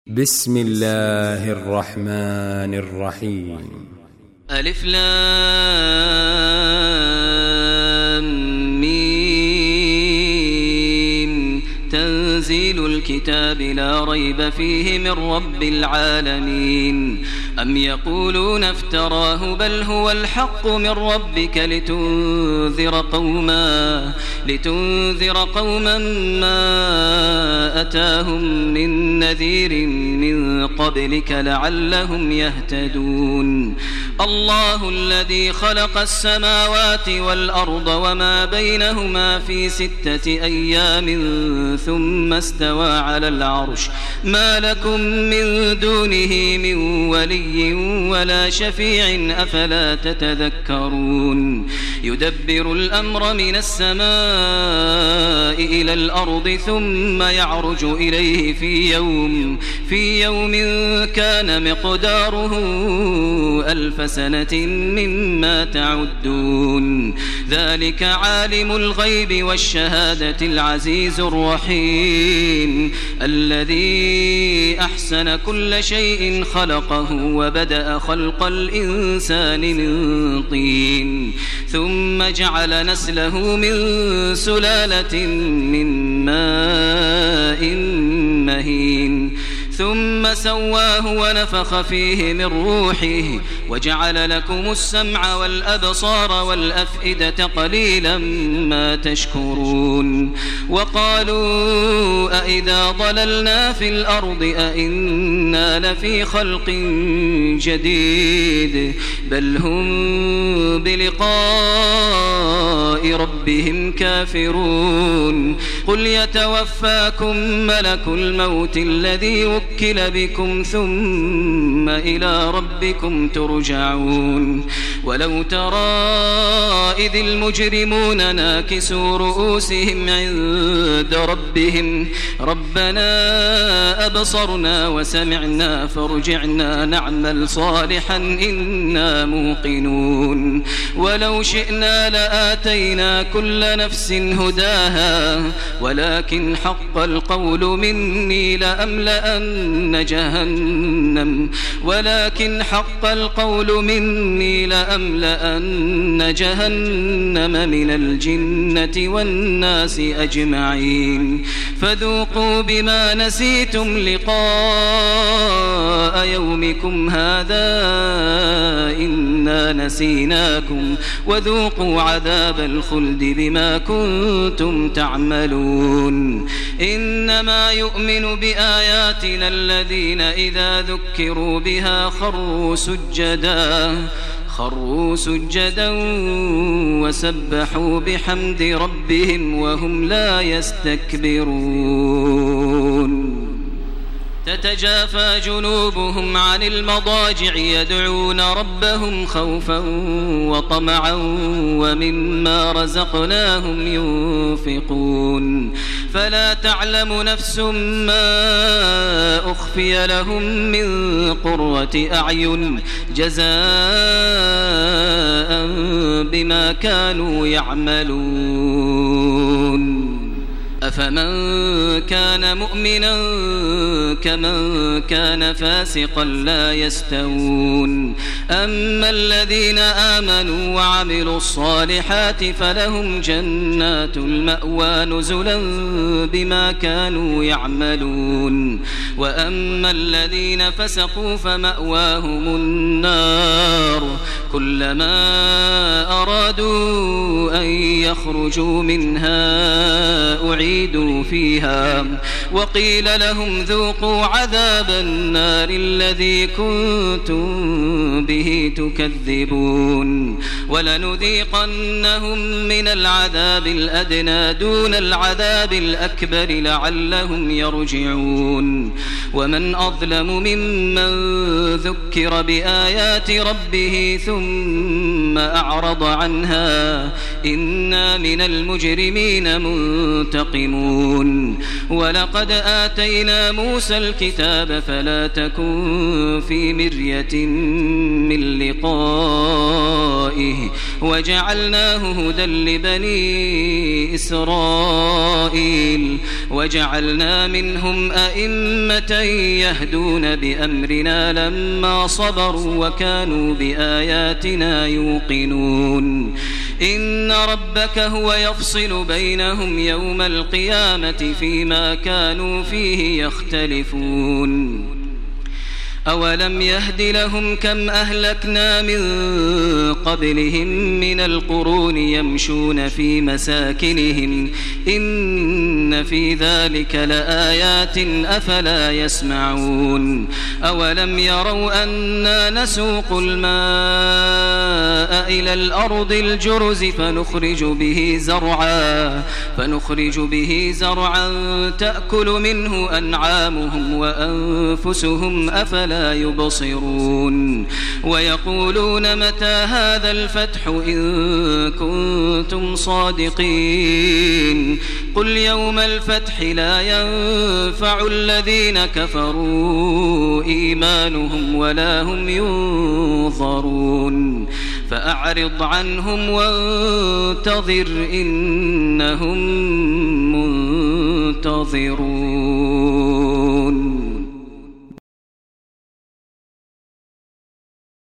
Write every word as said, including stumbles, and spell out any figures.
بسم الله الرحمن الرحيم. ألف لام ميم. تنزيل الكتاب لا ريب فيه من رب العالمين. أم يقولون افتراه بل هو الحق من ربك لتنذر قوما لتنذر قوما ما أتاهم من نذير من قبلك لعلهم يهتدون. الله الذي خلق السماوات والأرض وما بينهما في ستة أيام ثم استوى على العرش ما لكم من دونه من ولي ولا شفيع أفلا تتذكرون. يدبر الأمر من السماء إلى الأرض ثم يعرج إليه في يوم في يوم كان مقداره ألف سنة مما تعدون. ذلك عالم الغيب والشهادة العزيز الرحيم الذي أحسن كل شيء خلقه وبدأ خلق الإنسان من طين ثم جعل نسله من سلالة من ماء مهين ثم سواه ونفخ فيه من روحه وجعل لكم السمع والأبصار والأفئدة قليلا ما تشكرون. وقالوا أئذا ضللنا في الأرض أئنا لفي خلق جديد بل هم بلقاء ربهم كافرون. قل يتوفاكم ملك الموت الذي وكل بكم ثم إلى ربكم ترجعون. ولو ترى إذ المجرمون ناكسوا رؤوسهم عند ربهم ربنا أبصرنا وسمعنا فارجعنا نعمل صالحا إنا موقنون. ولو شئنا لآتينا كل نفس هداها ولكن حق القول مني لأملأن جهنم ولكن حق القول مني لأملأن جهنم من الجنة والناس أجمعين. فذوقوا بما نسيتم لقاء يومكم هذا إنا نسيناكم وذوقوا عذاب الخلد بما كنتم تعملون. إنما يؤمن بآياتنا الذين إذا ذكروا بها خروا سجدا خروا سجدا وسبحوا بحمد ربهم وهم لا يستكبرون. تتجافى جنوبهم عن المضاجع يدعون ربهم خوفا وطمعا ومما رزقناهم ينفقون. فلا تعلم نفس ما أخفي لهم من قرة أعين جزاء بما كانوا يعملون. أفمن كان مؤمنا كمن كان فاسقا لا يستوون. أما الذين آمنوا وعملوا الصالحات فلهم جنات المأوى نزلا بما كانوا يعملون. وأما الذين فسقوا فمأواهم النار كلما أرادوا أن يخرجوا منها أعيدوا فيها وقيل لهم ذوقوا عذاب النار الذي كنتم به تكذبون. ولنذيقنهم من العذاب الأدنى دون العذاب الأكبر لعلهم يرجعون. ومن أظلم ممن ذكر بآيات ربه ثم أعرض عنها إنا من المجرمين منتقمون. ولقد آتينا موسى الكتاب فلا تكن في مرية من لقائه وجعلناه هدى لبني إسرائيل وجعلنا منهم أئمة يهدون بأمرنا لما صبروا وكانوا بآياتنا يوقنون إن ربك هو يفصل بينهم يوم القيامة فيما كانوا فيه يختلفون أولم يهد لهم كم أهلكنا من قبلهم من القرون يمشون في مساكنهم إن في ذلك لآيات أفلا يسمعون أولم يروا أنا نسوق الماء إلى الأرض الجرز فنخرج به زرعا فنخرج به زرعا تأكل منه أنعامهم وأنفسهم أفلا لا يبصرون ويقولون متى هذا الفتح إن كنتم صادقين قل يوم الفتح لا ينفع الذين كفروا إيمانهم ولا هم ينظرون فأعرض عنهم وانتظر إنهم منتظرون.